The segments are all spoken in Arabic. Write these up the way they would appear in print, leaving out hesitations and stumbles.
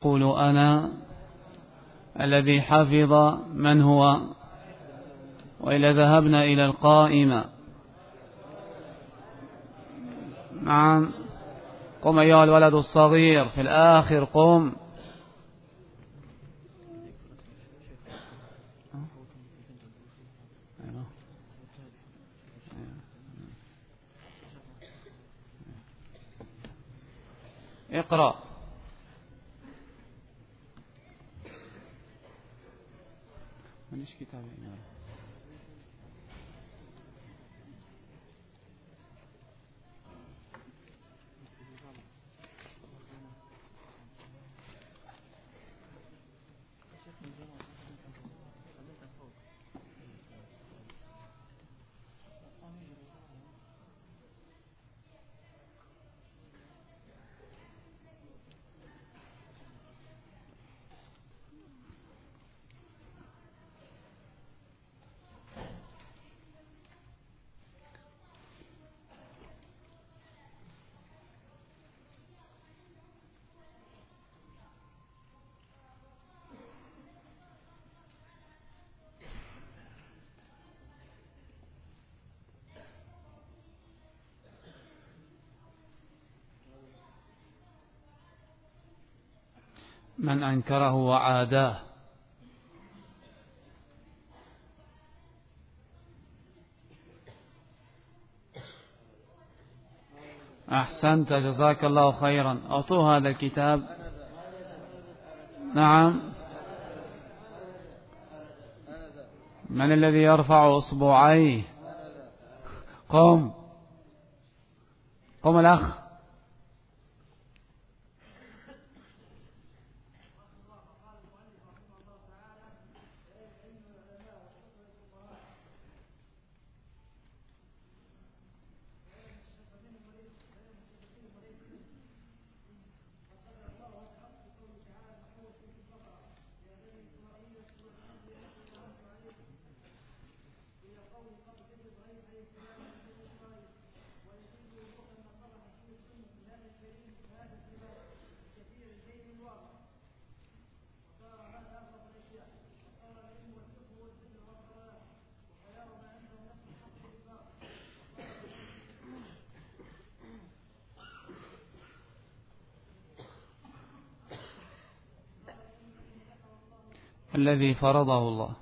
قولوا أنا الذي حفظ من هو. وإذا ذهبنا إلى القائمة. نعم، قم أيها الولد الصغير في الآخر، قم. اقرأ. مانيش كتاب الإمارة. من أنكره وعاداه. أحسنت، جزاك الله خيرا. أعطوه هذا الكتاب. نعم، من الذي يرفع أصبعيه؟ قم قم الأخ. الذي فرضه الله،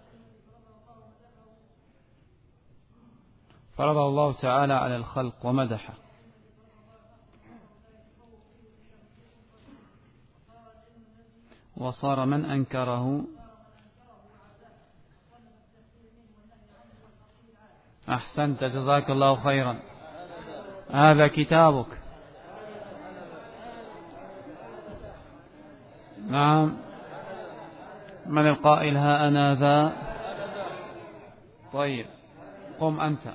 فرضه الله تعالى على الخلق ومدحه. وصار من أنكره. أحسنت، جزاك الله خيرا. هذا كتابك. نعم، من القائل ها أنا ذا؟ طيب، قم أنت.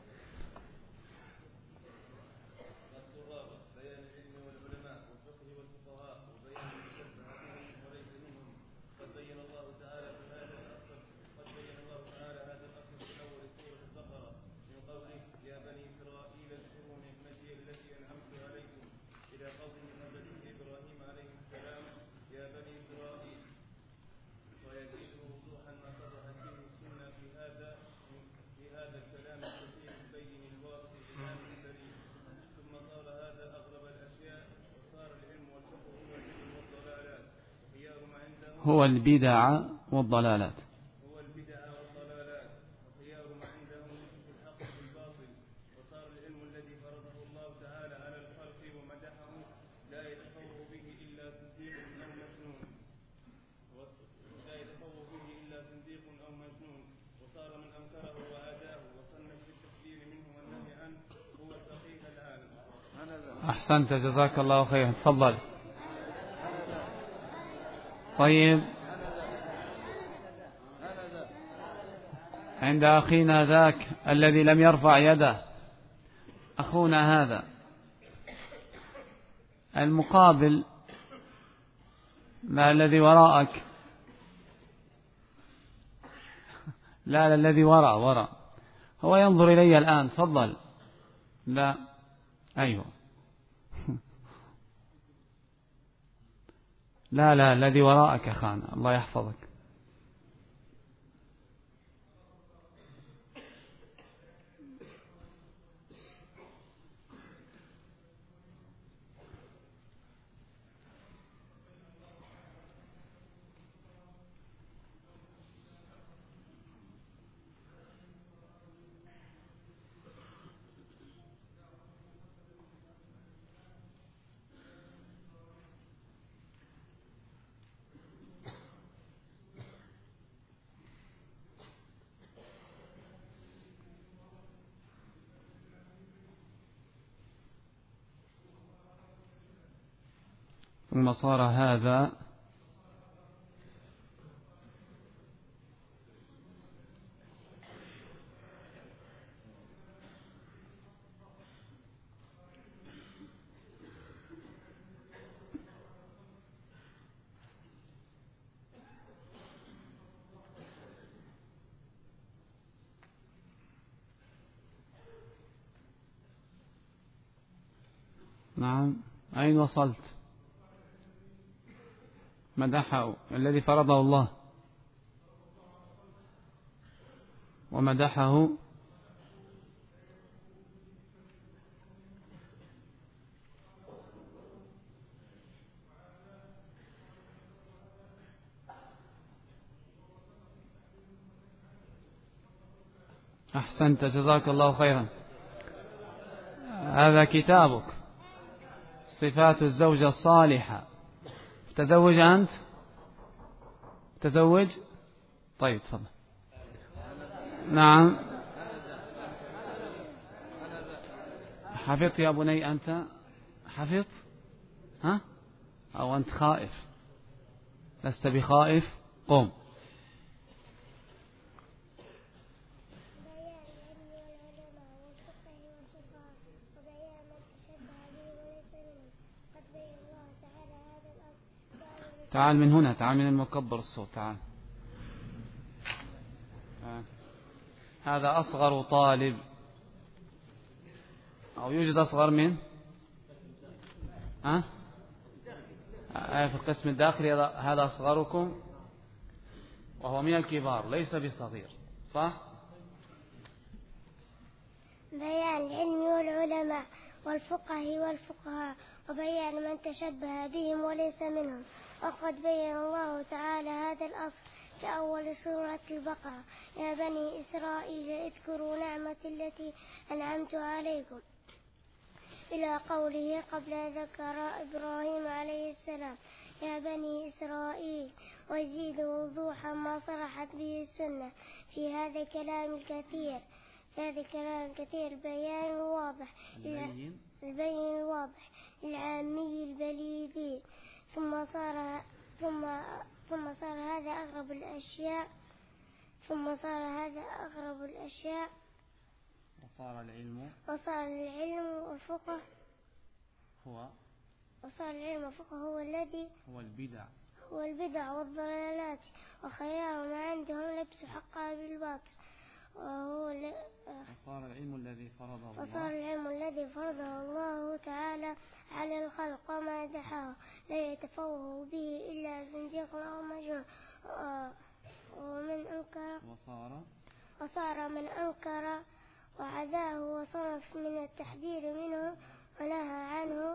هو البدع والضلالات. وخيار ما عندهم في الحق بالباطل. وصار العلم الذي فرضه الله تعالى على الخلق ومدحه لا يتفوه به إلا صديق أو مجنون. وصار من أنكره وعاداه وصنف بالتحذير منه والنهي عنه هو الفقيه العالم. أحسنت، جزاك الله خيرا. تفضل. طيب، عند أخينا ذاك الذي لم يرفع يده، أخونا هذا المقابل، ما الذي وراءك؟ لا، الذي وراء هو ينظر إلي الآن. تفضل. لا، أيوه. لا لا، الذي وراءك خان، الله يحفظك. ثم صار هذا نعم. أين وصلت؟ مدحه الذي فرضه الله ومدحه أحسنت، جزاك الله خيرا. هذا كتابك، صفات الزوجة الصالحة. تزوج أنت؟ تزوج؟ طيب تفضل. نعم. حفظت يا بني أنت؟ حفظت؟ ها؟ أو أنت خائف؟ لست بخائف؟ قم. تعال من هنا، تعال من المكبر الصوت، تعال. هذا أصغر طالب، أو يوجد أصغر من في القسم الداخلي. هذا أصغركم وهو من الكبار، ليس بصغير، صح؟ بيان العلم والعلماء والفقه والفقهاء وبيان من تشبه بهم وليس منهم. وقد بين الله تعالى هذا الأصل في أول سورة البقرة: يا بني إسرائيل اذكروا نعمتي التي أنعمت عليكم، إلى قوله قبل ذكر إبراهيم عليه السلام: يا بني إسرائيل. ويزيد وضوحا ما صرحت به السنة في هذا كلام الكثير، بيان واضح، البين الواضح العامي البليدي. ثم صار هذا أغرب الأشياء. وصار العلم والفقه هو الذي هو البدع والضلالات، وخيار ما عندهم لبس حقها بالباطل. وصار العلم الذي فرضه الله تعالى على الخلق وما دحاه لا يتفوه به إلا زنديق أو مجنون. وصار من أنكر وعداه وصرف من التحذير منه ونهى عنه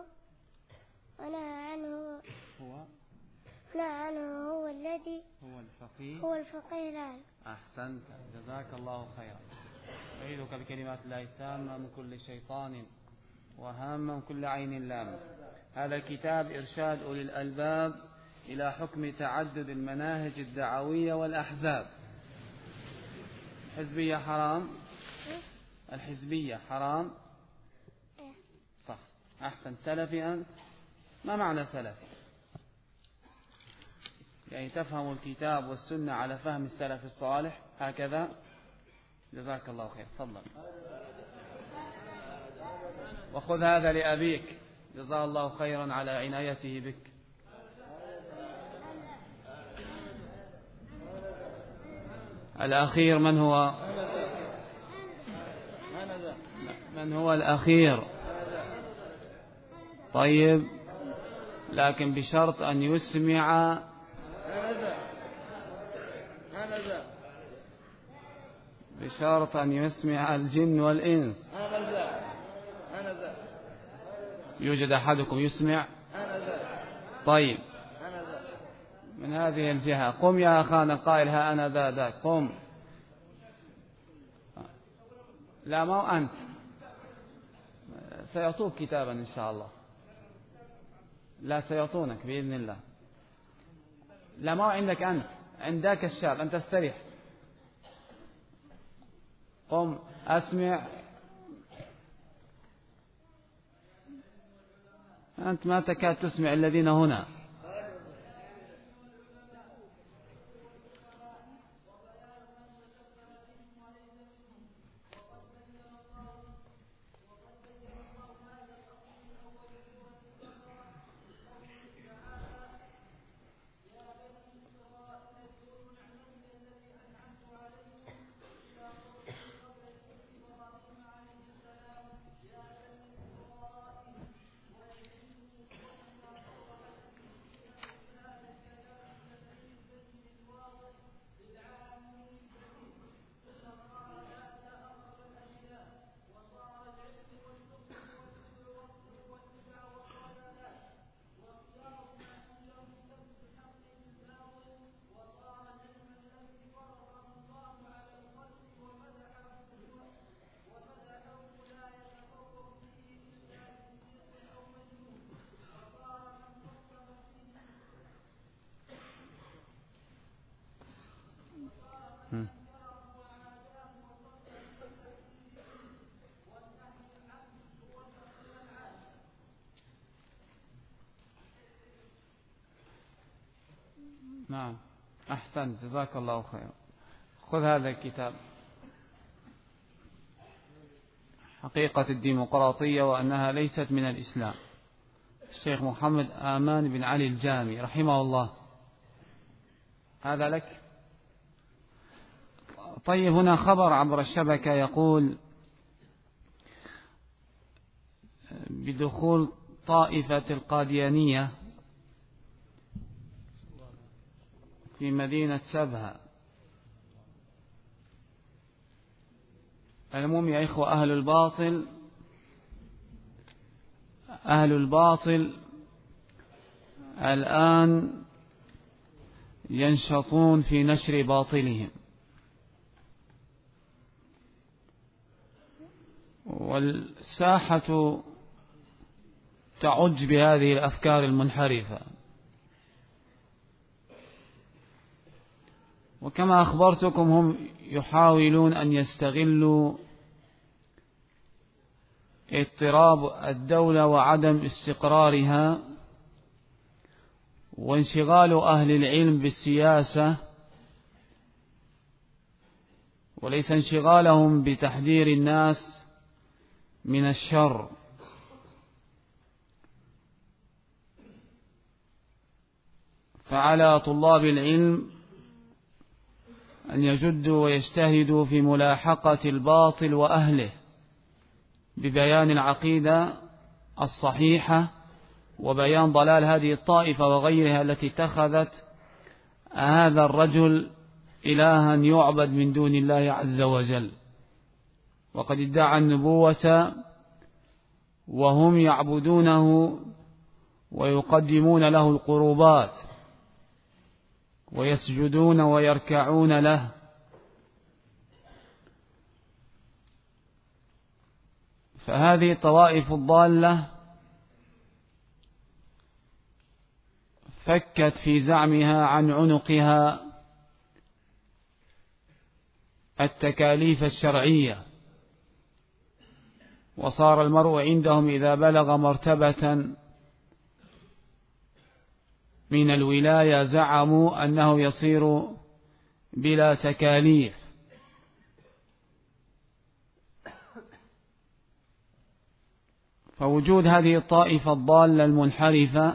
هو الذي هو الفقيه العالم. أحسنت، جزاك الله خيرا. أعيذك بكلمات الله التامة من كل شيطان وهام من كل عين لامة. هذا كتاب إرشاد أولي الألباب إلى حكم تعدد المناهج الدعوية والأحزاب. الحزبية حرام. صح، أحسن. سلفي أنت؟ ما معنى سلفي؟ يعني تفهم الكتاب والسنة على فهم السلف الصالح هكذا. جزاك الله خير، تفضل. وخذ هذا لأبيك، جزاه الله خيرا على عنايته بك. الأخير من هو؟ الأخير؟ طيب، لكن بشرط أن يسمع بشرط أن يسمع الجن والإنس. يوجد أحدكم يسمع؟ طيب، من هذه الجهة قم يا أخانا القائل ها أنا ذاك، قم. لا، ما هو أنت، سيعطوك كتابا إن شاء الله. لا، سيعطونك بإذن الله. لا، ما هو عندك أنت، عندك الشاب، أنت استريح. قم أسمع. أنت ما تكاد تسمع الذين هنا. نعم، أحسن، جزاك الله خيرا. خذ هذا الكتاب، حقيقة الديمقراطية وأنها ليست من الإسلام، الشيخ محمد آمان بن علي الجامي رحمه الله. هذا لك. طيب، هنا خبر عبر الشبكة يقول بدخول طائفة القاديانية في مدينة سبها. المهم يا إخوة، أهل الباطل الآن ينشطون في نشر باطلهم، والساحة تعج بهذه الأفكار المنحرفة. وكما أخبرتكم هم يحاولون أن يستغلوا اضطراب الدولة وعدم استقرارها وانشغال أهل العلم بالسياسة، وليس انشغالهم بتحذير الناس من الشر. فعلى طلاب العلم أن يجدوا ويجتهدوا في ملاحقة الباطل وأهله ببيان العقيدة الصحيحة وبيان ضلال هذه الطائفة وغيرها التي اتخذت هذا الرجل إلها يعبد من دون الله عز وجل، وقد ادعى النبوة وهم يعبدونه ويقدمون له القربات ويسجدون ويركعون له. فهذه الطوائف الضالة فكت في زعمها عن عنقها التكاليف الشرعية، وصار المرء عندهم إذا بلغ مرتبة من الولاية زعموا أنه يصير بلا تكاليف. فوجود هذه الطائفة الضالة المنحرفة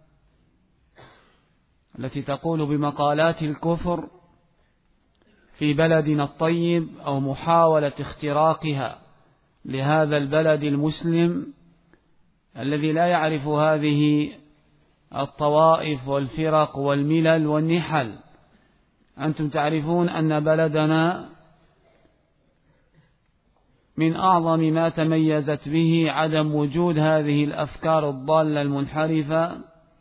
التي تقول بمقالات الكفر في بلدنا الطيب أو محاولة اختراقها لهذا البلد المسلم الذي لا يعرف هذه الطوائف والفرق والملل والنحل. أنتم تعرفون أن بلدنا من أعظم ما تميزت به عدم وجود هذه الأفكار الضالة المنحرفة،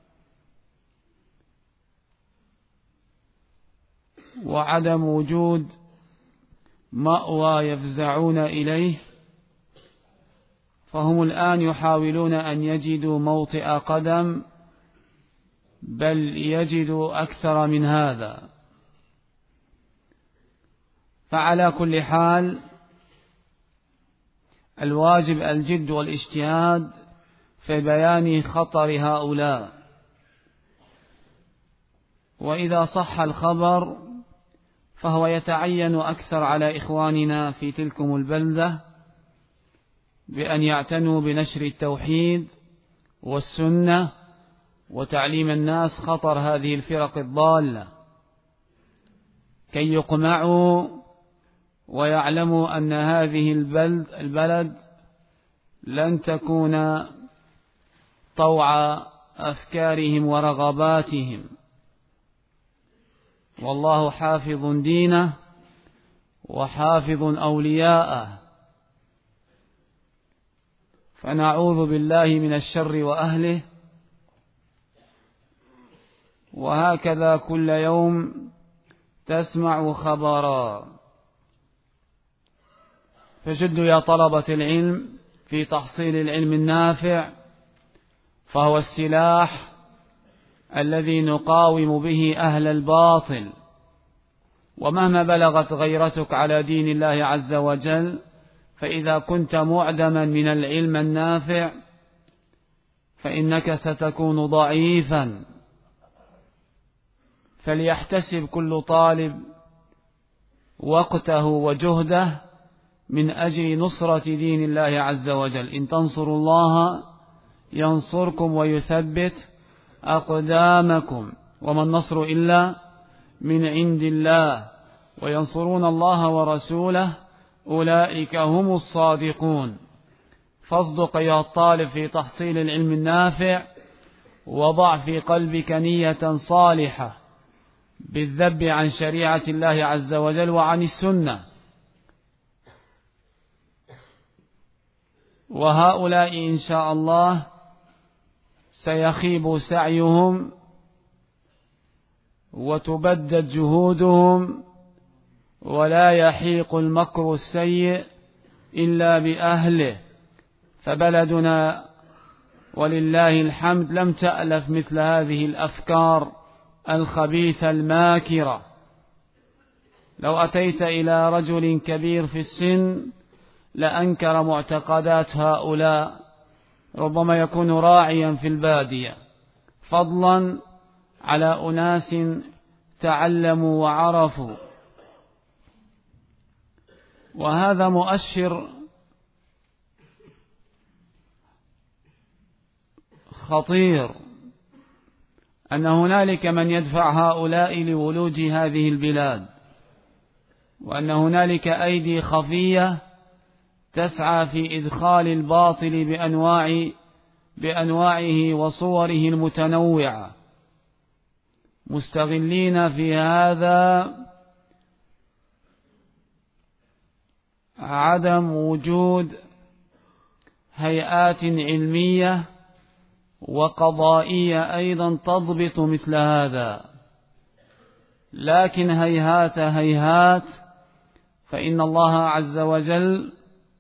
وعدم وجود مأوى يفزعون إليه، فهم الآن يحاولون أن يجدوا موطئ قدم، بل يجدوا أكثر من هذا. فعلى كل حال الواجب الجد والاجتهاد في بيان خطر هؤلاء، وإذا صح الخبر فهو يتعين أكثر على إخواننا في تلكم البلدة بأن يعتنوا بنشر التوحيد والسنة وتعليم الناس خطر هذه الفرق الضالة، كي يقمعوا ويعلموا أن هذه البلد لن تكون طوع أفكارهم ورغباتهم، والله حافظ دينه وحافظ أولياءه، فنعوذ بالله من الشر وأهله. وهكذا كل يوم تسمع خبرا، فجدوا يا طلبة العلم في تحصيل العلم النافع، فهو السلاح الذي نقاوم به أهل الباطل. ومهما بلغت غيرتك على دين الله عز وجل، فإذا كنت معدما من العلم النافع فإنك ستكون ضعيفا. فليحتسب كل طالب وقته وجهده من أجل نصرة دين الله عز وجل. إن تنصروا الله ينصركم ويثبت أقدامكم، وما النصر إلا من عند الله، وينصرون الله ورسوله أولئك هم الصادقون. فاصدق يا الطالب في تحصيل العلم النافع، وضع في قلبك نية صالحة بالذب عن شريعة الله عز وجل وعن السنة. وهؤلاء إن شاء الله سيخيب سعيهم وتبدد جهودهم، ولا يحيق المكر السيء إلا بأهله. فبلدنا ولله الحمد لم تألف مثل هذه الأفكار الخبيثة الماكرة. لو أتيت إلى رجل كبير في السن لأنكر معتقدات هؤلاء، ربما يكون راعيا في البادية، فضلا على أناس تعلموا وعرفوا. وهذا مؤشر خطير أن هنالك من يدفع هؤلاء لولوج هذه البلاد، وأن هنالك أيدي خفية تسعى في إدخال الباطل بأنواعه وصوره المتنوعة، مستغلين في هذا عدم وجود هيئات علمية وقضائية أيضا تضبط مثل هذا. لكن هيهات هيهات، فإن الله عز وجل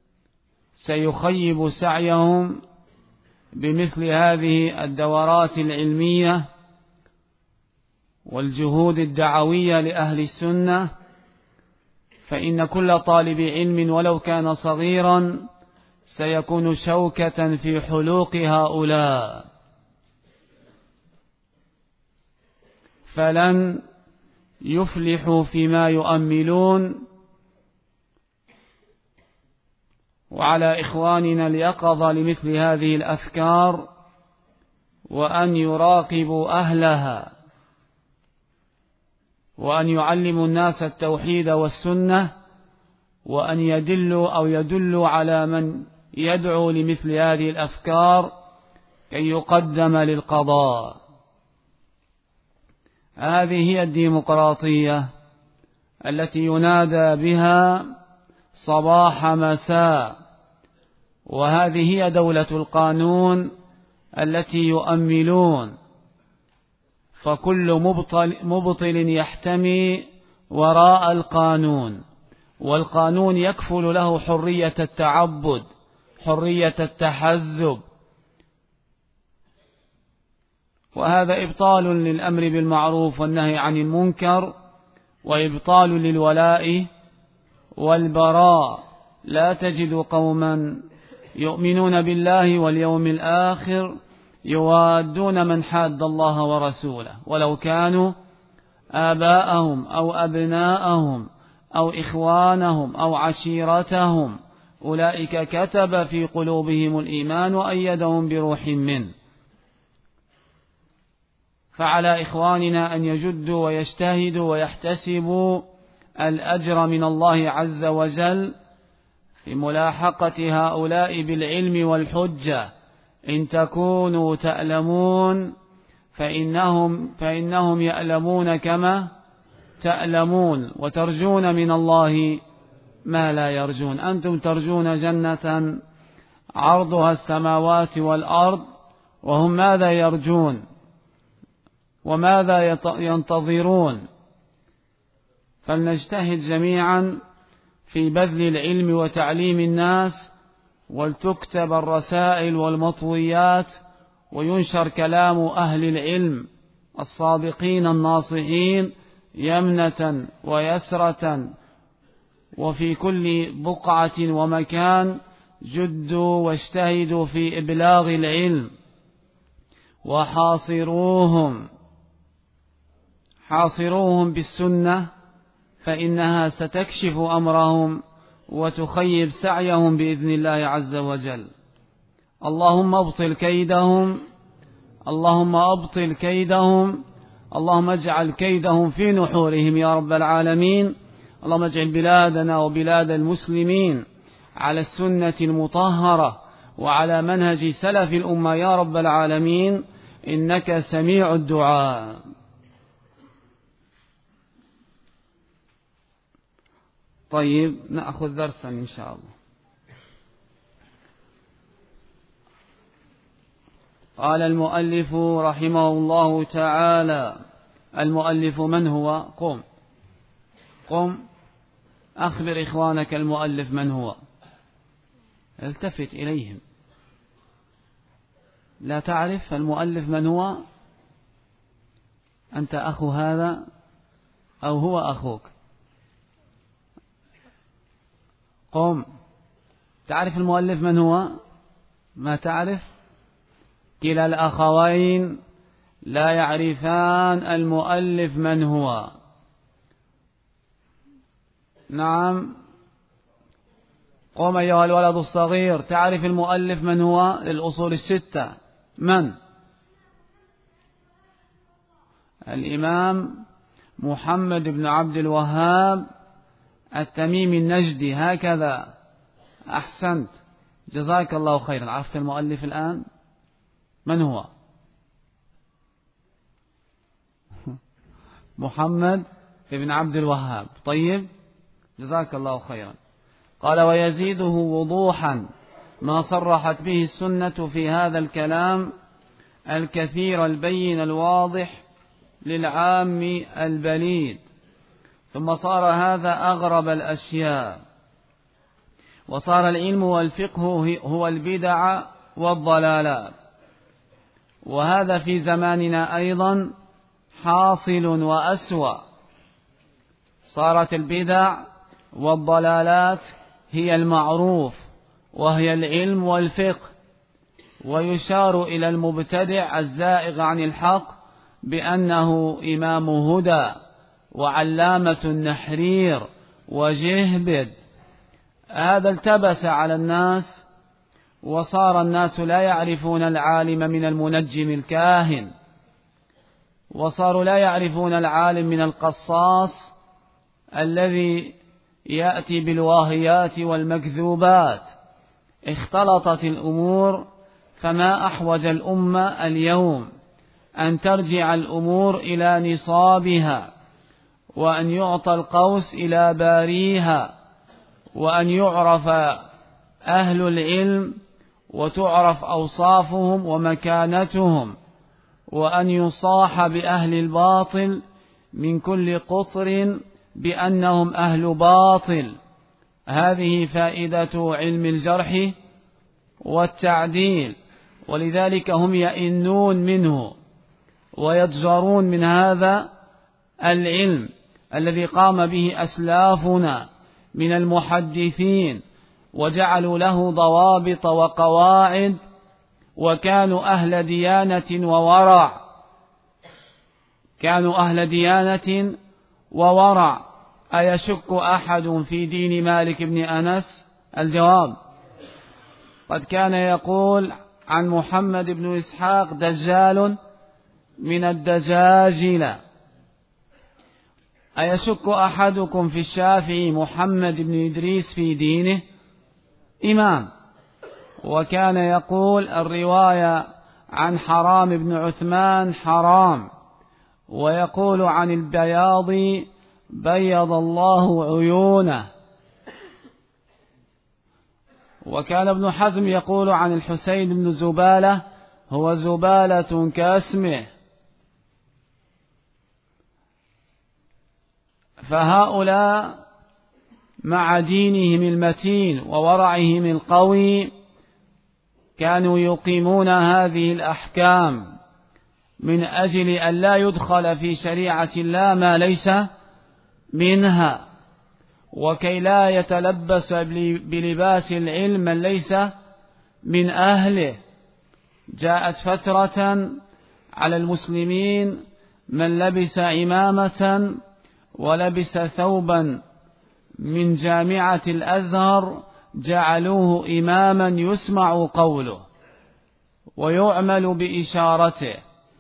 سيخيب سعيهم بمثل هذه الدورات العلمية والجهود الدعوية لأهل السنة. فإن كل طالب علم ولو كان صغيرا سيكون شوكة في حلوق هؤلاء، فلن يفلحوا فيما يؤملون. وعلى إخواننا اليقظة لمثل هذه الأفكار، وأن يراقبوا أهلها، وأن يعلموا الناس التوحيد والسنة، وأن يدلوا على من يدعو لمثل هذه الأفكار كي يقدم للقضاء. هذه هي الديمقراطية التي ينادى بها صباح مساء، وهذه هي دولة القانون التي يؤملون، فكل مبطل يحتمي وراء القانون، والقانون يكفل له حرية التعبد، حرية التحزب، وهذا إبطال للأمر بالمعروف والنهي عن المنكر، وإبطال للولاء والبراء. لا تجد قوما يؤمنون بالله واليوم الآخر يوادون من حاد الله ورسوله ولو كانوا آباءهم أو أبناءهم أو إخوانهم أو عشيرتهم، أولئك كتب في قلوبهم الإيمان وأيدهم بروح منه. فعلى إخواننا أن يجدوا ويجتهدوا ويحتسبوا الأجر من الله عز وجل في ملاحقة هؤلاء بالعلم والحجة. إن تكونوا تألمون فإنهم يألمون كما تألمون، وترجون من الله ما لا يرجون. أنتم ترجون جنة عرضها السماوات والأرض، وهم ماذا يرجون وماذا ينتظرون؟ فلنجتهد جميعا في بذل العلم وتعليم الناس، ولتكتب الرسائل والمطويات، وينشر كلام أهل العلم الصادقين الناصحين يمنة ويسرة، وفي كل بقعة ومكان جدوا واجتهدوا في إبلاغ العلم، حاصروهم بالسنة، فإنها ستكشف أمرهم وتخيب سعيهم بإذن الله عز وجل. اللهم ابطل كيدهم، اللهم ابطل كيدهم، اللهم اجعل كيدهم في نحورهم يا رب العالمين. اللهم اجعل بلادنا وبلاد المسلمين على السنة المطهرة وعلى منهج سلف الأمة يا رب العالمين، إنك سميع الدعاء. طيب، نأخذ درسا إن شاء الله. قال المؤلف رحمه الله تعالى: المؤلف من هو؟ قم أخبر إخوانك المؤلف من هو، التفت إليهم. لا تعرف المؤلف من هو؟ أنت أخو هذا أو هو أخوك؟ قم، تعرف المؤلف من هو؟ ما تعرف؟ كلا الأخوين لا يعرفان المؤلف من هو. نعم، قم أيها الولد الصغير، تعرف المؤلف من هو؟ الأصول الستة من؟ الإمام محمد بن عبد الوهاب التميمي النجدي، هكذا. أحسنت، جزاك الله خيرا. عرفت المؤلف الآن من هو؟ محمد بن عبد الوهاب. طيب، جزاك الله خيرا. قال: ويزيده وضوحا ما صرحت به السنة في هذا الكلام الكثير البين الواضح للعام البليد. ثم صار هذا أغرب الأشياء، وصار العلم والفقه هو البدع والضلالات، وهذا في زماننا أيضا حاصل وأسوأ. صارت البدع والضلالات هي المعروف، وهي العلم والفقه، ويشار إلى المبتدع الزائغ عن الحق بأنه إمام هدى وعلامة النحرير وجهبد. هذا التبس على الناس، وصار الناس لا يعرفون العالم من المنجم الكاهن، وصاروا لا يعرفون العالم من القصاص الذي يأتي بالواهيات والمكذوبات. اختلطت الأمور، فما أحوج الأمة اليوم أن ترجع الأمور إلى نصابها، وأن يعطى القوس إلى باريها، وأن يعرف أهل العلم وتعرف أوصافهم ومكانتهم، وأن يصاح بأهل الباطل من كل قطر بأنهم أهل باطل. هذه فائدة علم الجرح والتعديل، ولذلك هم يئنون منه ويضجرون من هذا العلم الذي قام به أسلافنا من المحدثين، وجعلوا له ضوابط وقواعد، وكانوا أهل ديانة وورع. كانوا أهل ديانة وورع. أيشك أحد في دين مالك بن أنس؟ الجواب: قد كان يقول عن محمد بن إسحاق دجال من الدجاجلة. أيشك أحدكم في الشافعي محمد بن إدريس في دينه؟ إمام. وكان يقول الرواية عن حرام بن عثمان حرام، ويقول عن البياضي بيض الله عيونه. وكان ابن حزم يقول عن الحسين بن زبالة هو زبالة كاسمه. فهؤلاء مع دينهم المتين وورعهم القوي كانوا يقيمون هذه الأحكام من أجل أن لا يدخل في شريعة الله ما ليس منها، وكي لا يتلبس بلباس العلم من ليس من أهله. جاءت فترة على المسلمين من لبس عمامة ولبس ثوبا من جامعة الأزهر جعلوه إماما يسمع قوله ويعمل بإشارته،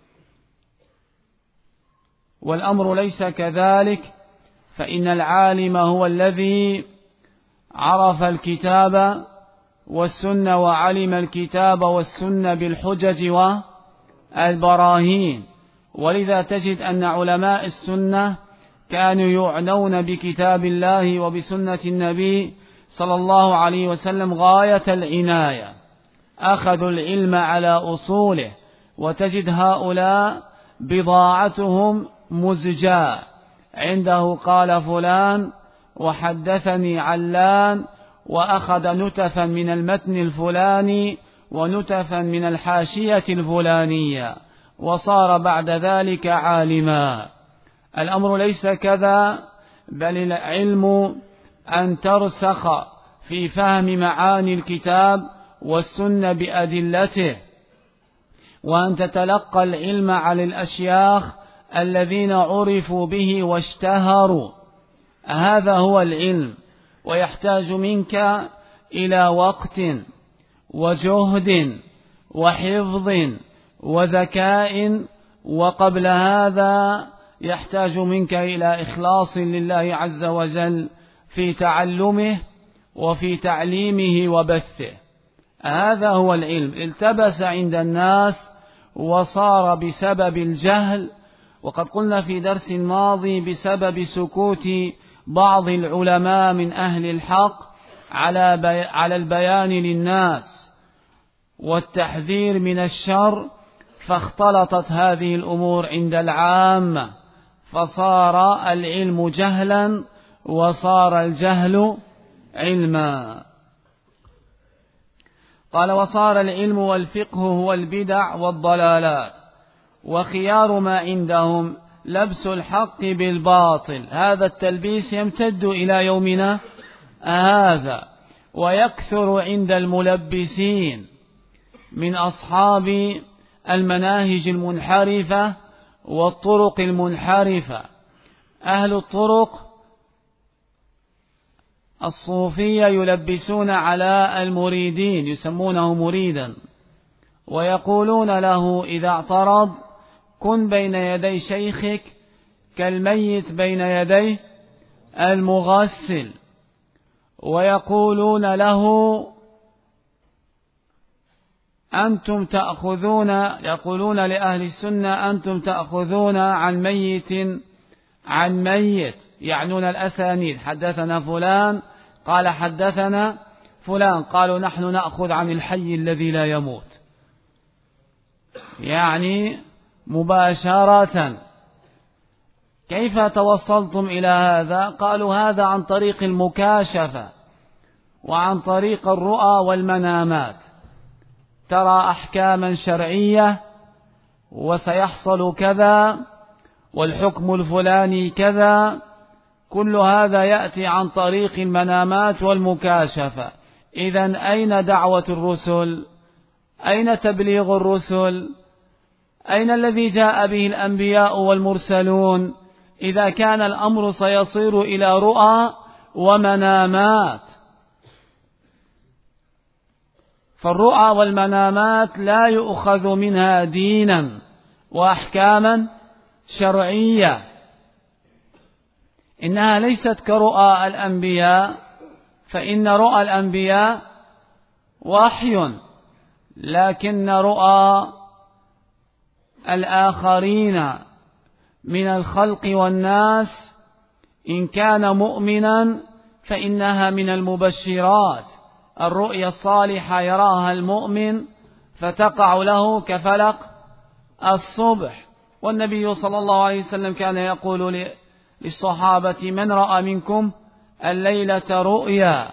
والأمر ليس كذلك. فإن العالم هو الذي عرف الكتاب والسنة وعلم الكتاب والسنة بالحجج والبراهين. ولذا تجد أن علماء السنة كانوا يعنون بكتاب الله وبسنة النبي صلى الله عليه وسلم غاية العناية، أخذوا العلم على أصوله. وتجد هؤلاء بضاعتهم مزجاة، عنده قال فلان وحدثني علان، وأخذ نتفا من المتن الفلاني ونتفا من الحاشية الفلانية، وصار بعد ذلك عالما. الأمر ليس كذا، بل العلم أن ترسخ في فهم معاني الكتاب والسنة بأدلته، وأن تتلقى العلم على الأشياخ الذين عرفوا به واشتهروا. هذا هو العلم، ويحتاج منك إلى وقت وجهد وحفظ وذكاء، وقبل هذا يحتاج منك إلى إخلاص لله عز وجل في تعلمه وفي تعليمه وبثه. هذا هو العلم. التبس عند الناس وصار بسبب الجهل، وقد قلنا في درس ماضي بسبب سكوت بعض العلماء من أهل الحق على البيان للناس والتحذير من الشر، فاختلطت هذه الأمور عند العامة، فصار العلم جهلا وصار الجهل علما. قال: وصار العلم والفقه هو البدع والضلالات، وخيار ما عندهم لبس الحق بالباطل. هذا التلبيس يمتد إلى يومنا هذا، ويكثر عند الملبسين من أصحاب المناهج المنحرفة والطرق المنحرفة. أهل الطرق الصوفية يلبسون على المريدين، يسمونه مريدا، ويقولون له إذا اعترض: كن بين يدي شيخك كالميت بين يدي المغسل. ويقولون له: أنتم تأخذون، يقولون لأهل السنة أنتم تأخذون عن ميت، يعنون الأسانيد، حدثنا فلان قال حدثنا فلان، قالوا نحن نأخذ عن الحي الذي لا يموت، يعني مباشرة. كيف توصلتم إلى هذا؟ قالوا هذا عن طريق المكاشفة وعن طريق الرؤى والمنامات، ترى أحكاما شرعية وسيحصل كذا والحكم الفلاني كذا، كل هذا يأتي عن طريق المنامات والمكاشفة. إذن أين دعوة الرسل؟ أين تبليغ الرسل؟ أين الذي جاء به الأنبياء والمرسلون إذا كان الأمر سيصير إلى رؤى ومنامات؟ فالرؤى والمنامات لا يؤخذ منها دينا وأحكاما شرعية، إنها ليست كرؤى الأنبياء، فإن رؤى الأنبياء وحي، لكن رؤى الآخرين من الخلق والناس إن كان مؤمنا فإنها من المبشرات. الرؤيا الصالحة يراها المؤمن فتقع له كفلق الصبح. والنبي صلى الله عليه وسلم كان يقول للصحابة من رأى منكم الليلة رؤيا.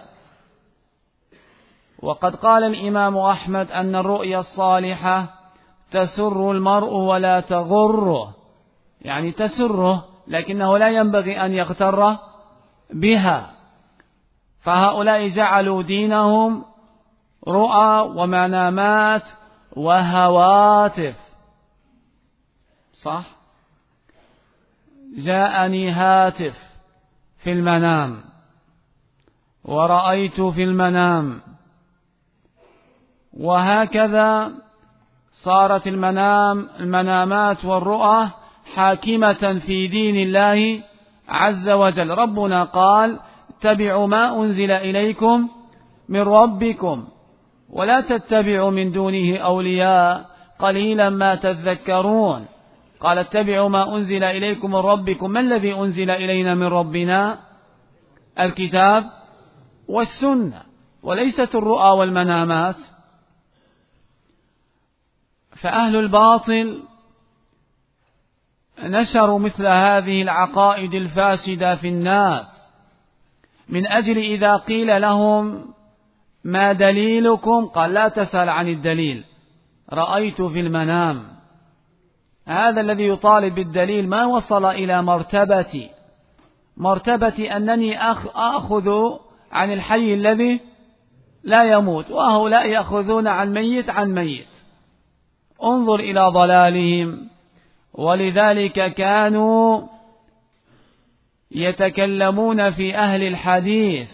وقد قال الإمام أحمد أن الرؤيا الصالحة تسر المرء ولا تغره، يعني تسره لكنه لا ينبغي أن يغتر بها. فهؤلاء جعلوا دينهم رؤى ومنامات وهواتف. صح؟ جاءني هاتف في المنام ورأيت في المنام، وهكذا صارت المنامات والرؤى حاكمة في دين الله عز وجل. ربنا قال اتبعوا ما أنزل إليكم من ربكم ولا تتبعوا من دونه أولياء قليلا ما تذكرون. قال اتبعوا ما أنزل إليكم من ربكم. ما الذي أنزل إلينا من ربنا؟ الكتاب والسنة، وليست الرؤى والمنامات. فأهل الباطل نشروا مثل هذه العقائد الفاسدة في الناس من أجل إذا قيل لهم ما دليلكم؟ قال لا تسأل عن الدليل، رأيت في المنام. هذا الذي يطالب بالدليل ما وصل إلى مرتبة أنني أخذ عن الحي الذي لا يموت، وهؤلاء يأخذون عن ميت. انظر إلى ضلالهم. ولذلك كانوا يتكلمون في أهل الحديث.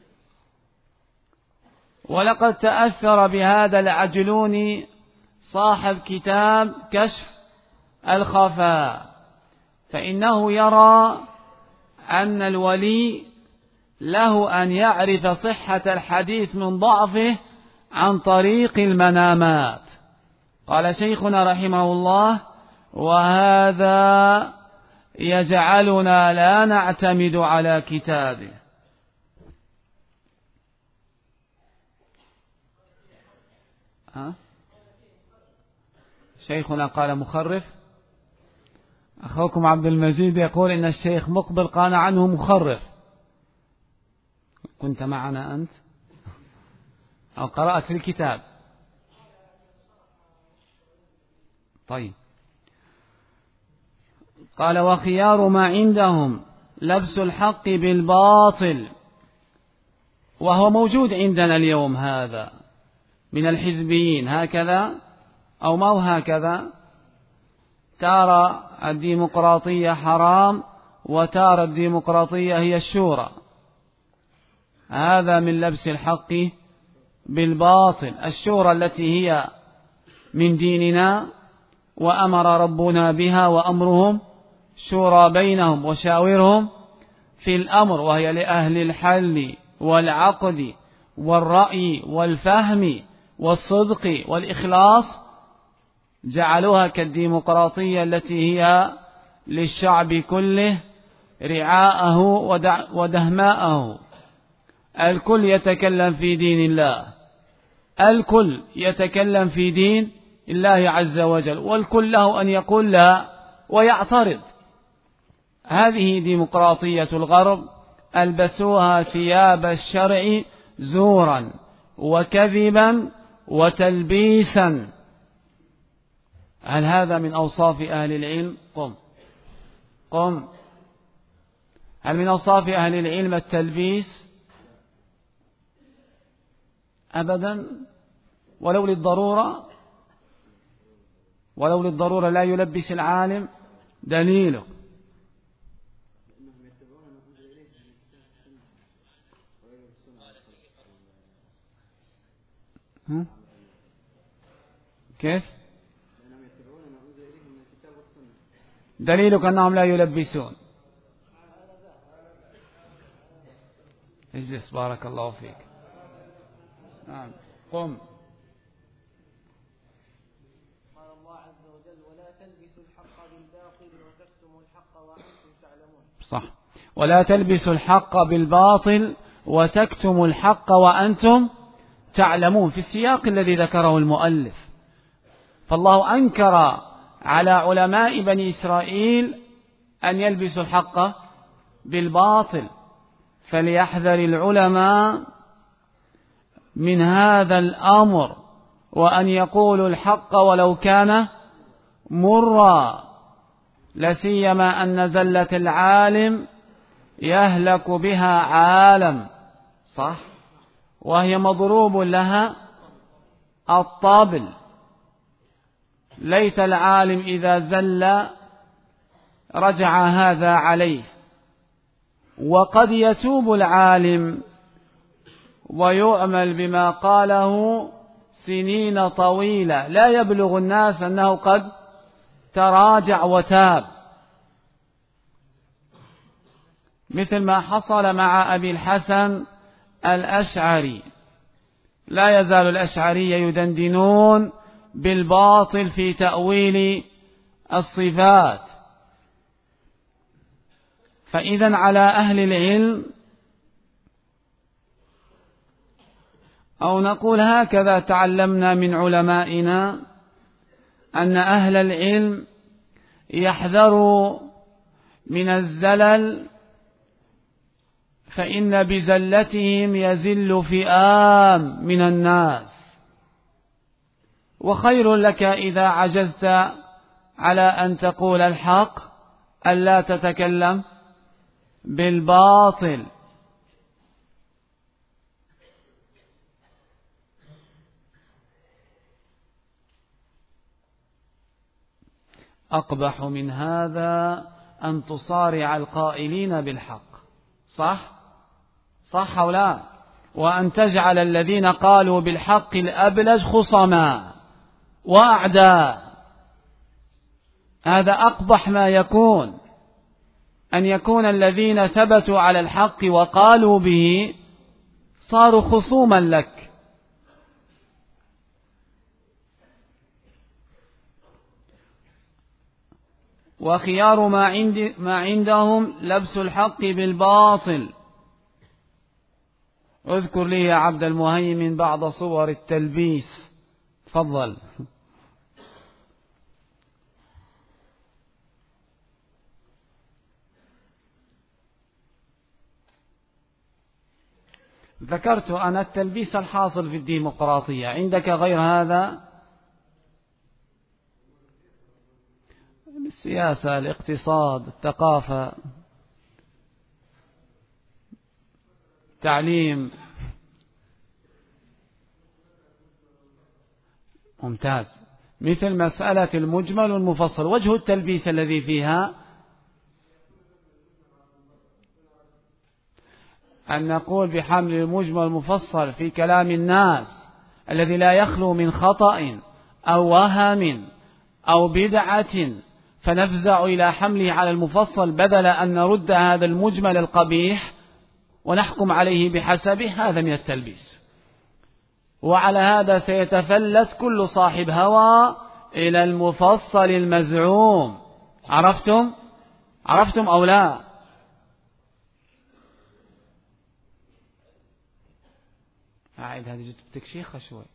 ولقد تأثر بهذا العجلوني صاحب كتاب كشف الخفاء، فإنه يرى أن الولي له أن يعرف صحة الحديث من ضعفه عن طريق المنامات. قال شيخنا رحمه الله وهذا يجعلنا لا نعتمد على كتابه. شيخنا قال مخرف. أخوكم عبد المجيد يقول إن الشيخ مقبل قال عنه مخرف. كنت معنا أنت أو قرأت في الكتاب؟ طيب. قال وخيار ما عندهم لبس الحق بالباطل، وهو موجود عندنا اليوم هذا من الحزبيين، هكذا أو ما هو هكذا، ترى الديمقراطية حرام وترى الديمقراطية هي الشورى. هذا من لبس الحق بالباطل. الشورى التي هي من ديننا وأمر ربنا بها وأمرهم شورى بينهم وشاورهم في الأمر، وهي لأهل الحل والعقد والرأي والفهم والصدق والإخلاص جعلوها كالديمقراطية التي هي للشعب كله رعاءه ودهماءه. الكل يتكلم في دين الله، الكل يتكلم في دين الله عز وجل، والكل له أن يقول لا ويعترض. هذه ديمقراطية الغرب، ألبسوها ثياب الشرع زورا وكذبا وتلبيسا. هل هذا من أوصاف أهل العلم؟ قم. هل من أوصاف أهل العلم التلبيس؟ أبدا، ولو للضرورة لا يلبس العالم. دليله كيف؟ دليلك أنهم لا يلبسون. اجلس بارك الله فيك. نعم قم. قال الله عز وجل: ولا تلبسوا الحق بالباطل وتكتموا الحق وأنتم تعلمون. صح، ولا تلبسوا الحق بالباطل وتكتموا الحق وأنتم تعلمون، في السياق الذي ذكره المؤلف. فالله أنكر على علماء بني إسرائيل أن يلبسوا الحق بالباطل، فليحذر العلماء من هذا الأمر، وأن يقولوا الحق ولو كان مرا، لسيما أن زلة العالم يهلك بها عالم. صح، وهي مضروب لها الطبل. ليت العالم إذا زل رجع هذا عليه. وقد يتوب العالم ويعمل بما قاله سنين طويلة، لا يبلغ الناس أنه قد تراجع وتاب، مثل ما حصل مع أبي الحسن الأشعري. لا يزال الأشعري يدندنون بالباطل في تأويل الصفات. فإذا على أهل العلم، أو نقول هكذا تعلمنا من علمائنا، أن أهل العلم يحذروا من الزلل، فإن بزلتهم يزل فئام من الناس. وخير لك إذا عجزت على أن تقول الحق ألا تتكلم بالباطل. أقبح من هذا أن تصارع القائلين بالحق. صح أو لا؟ وأن تجعل الذين قالوا بالحق الأبلج خصما وأعداء. هذا أقبح ما يكون، أن يكون الذين ثبتوا على الحق وقالوا به صاروا خصوما لك. وخيار ما عندهم لبس الحق بالباطل. اذكر لي يا عبد المهيمن بعض صور التلبيس، تفضل. ذكرت أنا التلبيس الحاصل في الديمقراطية. عندك غير هذا؟ السياسة، الاقتصاد، الثقافة، التعليم. ممتاز. مثل مسألة المجمل والمفصل، وجه التلبيس الذي فيها أن نقول بحمل المجمل والمفصل في كلام الناس الذي لا يخلو من خطأ أو وهم أو بدعة، فنفزع إلى حمله على المفصل بدل أن نرد هذا المجمل القبيح ونحكم عليه بحسبه. هذا من التلبيس. وعلى هذا سيتفلت كل صاحب هوى إلى المفصل المزعوم. عرفتم أو لا؟ أعيد هذه جتبتك شيخة شوي.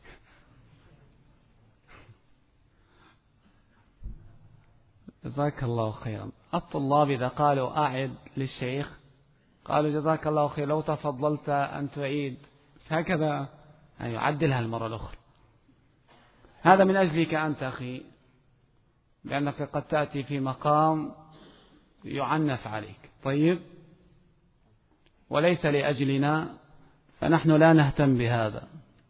جزاك الله خيرا. الطلاب إذا قالوا أعد للشيخ قالوا جزاك الله خير، لو تفضلت أن تعيد هكذا يعدلها المرة الأخرى. هذا من أجلك أنت أخي، لأنك قد تأتي في مقام يعنف عليك. طيب، وليس لأجلنا، فنحن لا نهتم بهذا.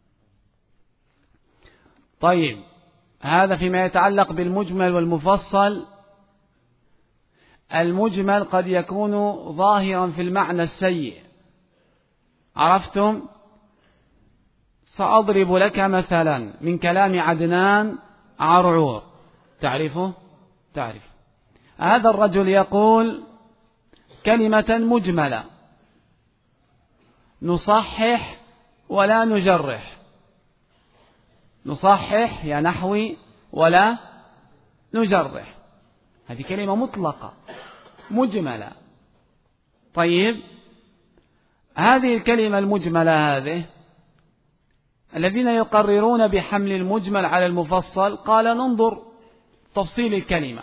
طيب، هذا فيما يتعلق بالمجمل والمفصل. المجمل قد يكون ظاهرا في المعنى السيء. عرفتم؟ سأضرب لك مثلا من كلام عدنان عرعور. تعرفه؟ تعرف. هذا الرجل يقول كلمة مجملة نصحح ولا نجرح. نصحح يا نحوي ولا نجرح، هذه كلمة مطلقة مجملة. طيب، هذه الكلمة المجملة هذه الذين يقررون بحمل المجمل على المفصل قال ننظر تفصيل الكلمة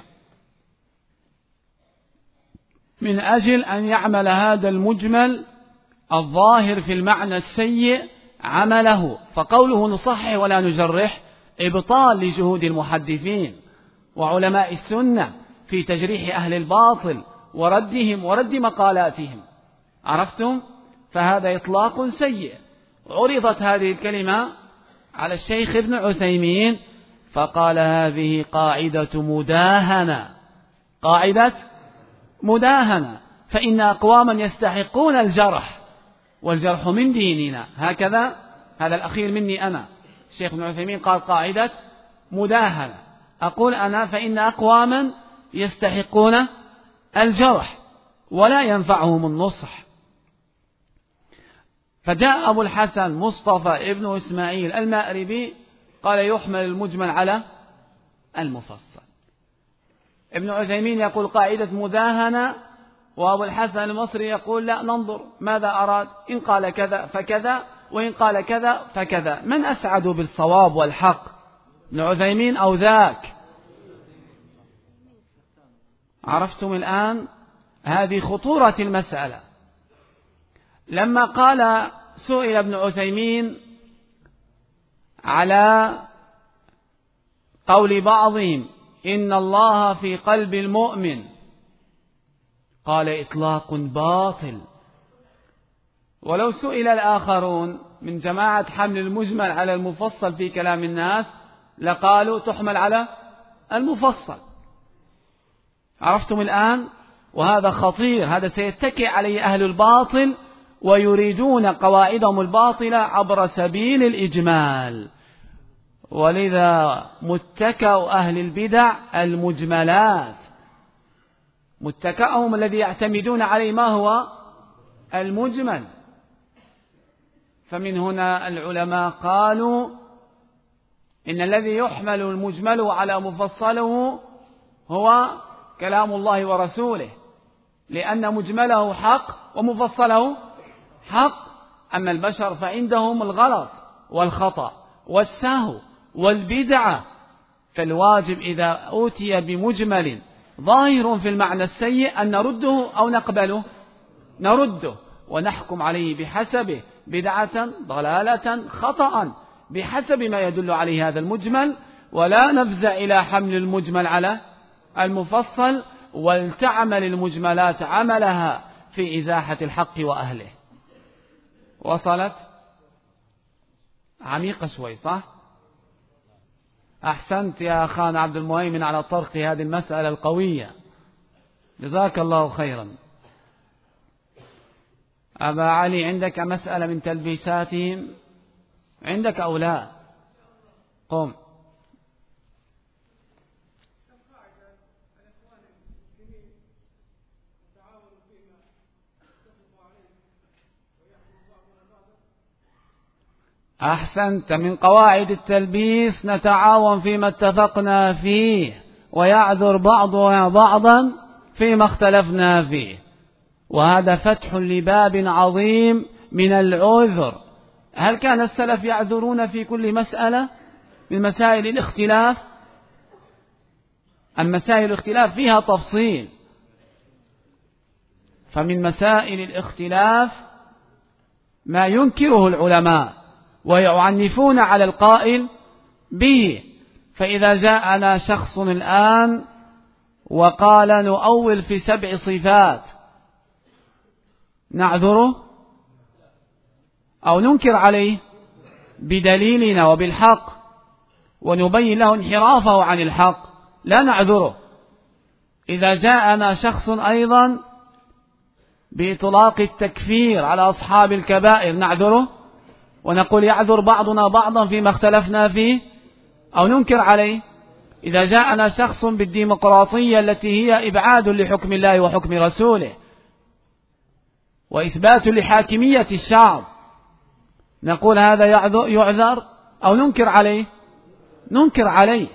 من أجل أن يعمل هذا المجمل الظاهر في المعنى السيء عمله. فقوله نصحح ولا نجرح إبطال لجهود المحدثين وعلماء السنة في تجريح أهل الباطل وردهم ورد مقالاتهم. عرفتم؟ فهذا إطلاق سيء. عرضت هذه الكلمة على الشيخ ابن عثيمين فقال هذه قاعدة مداهنة، قاعدة مداهنة، فإن أقواما يستحقون الجرح والجرح من ديننا. هكذا، هذا الأخير مني أنا. الشيخ ابن عثيمين قال قاعدة مداهنة، أقول أنا فإن أقواما يستحقون الجرح ولا ينفعهم النصح. فجاء أبو الحسن مصطفى ابن إسماعيل المأربي قال يحمل المجمل على المفصل. ابن عثيمين يقول قاعدة مداهنة، وأبو الحسن المصري يقول لا، ننظر ماذا أراد، إن قال كذا فكذا وإن قال كذا فكذا. من أسعد بالصواب والحق، ابن عثيمين أو ذاك؟ عرفتم الآن؟ هذه خطورة المسألة. لما قال سئل ابن عثيمين على قول بعضهم إن الله في قلب المؤمن، قال إطلاق باطل. ولو سئل الآخرون من جماعة حمل المجمل على المفصل في كلام الناس لقالوا تحمل على المفصل. عرفتم الآن؟ وهذا خطير، هذا سيتكئ عليه أهل الباطل ويريدون قواعدهم الباطلة عبر سبيل الإجمال. ولذا متكأ أهل البدع المجملات، متكأهم الذي يعتمدون عليه ما هو المجمل. فمن هنا العلماء قالوا إن الذي يحمل المجمل على مفصله هو كلام الله ورسوله، لأن مجمله حق ومفصله حق. أما البشر فعندهم الغلط والخطأ والسهو والبدعة. فالواجب إذا أوتي بمجمل ظاهر في المعنى السيء أن نرده أو نقبله، نرده ونحكم عليه بحسبه، بدعة ضلالة خطأ، بحسب ما يدل عليه هذا المجمل، ولا نفزع إلى حمل المجمل على المفصل، ولتعمل المجملات عملها في إزاحة الحق وأهله. وصلت؟ عميقة شوي صح؟ أحسنت يا أخانا عبد المهيمن على طرق هذه المسألة القوية، جزاك الله خيرا. أبا علي، عندك مسألة من تلبيساتهم عندك أو لا؟ قم. أحسنت. من قواعد التلبيس نتعاون فيما اتفقنا فيه ويعذر بعضنا بعضا فيما اختلفنا فيه، وهذا فتح لباب عظيم من العذر. هل كان السلف يعذرون في كل مسألة من مسائل الاختلاف؟ المسائل الاختلاف فيها تفصيل، فمن مسائل الاختلاف ما ينكره العلماء ويعنفون على القائل به. فإذا جاءنا شخص الآن وقال نؤول في 7 صفات، نعذره أو ننكر عليه بدليلنا وبالحق ونبين له انحرافه عن الحق؟ لا نعذره. إذا جاءنا شخص أيضا بإطلاق التكفير على أصحاب الكبائر، نعذره ونقول يعذر بعضنا بعضا فيما اختلفنا فيه أو ننكر عليه. إذا جاءنا شخص بالديمقراطية التي هي إبعاد لحكم الله وحكم رسوله وإثبات لحاكمية الشعب، نقول هذا يعذر أو ننكر عليه؟ ننكر عليه.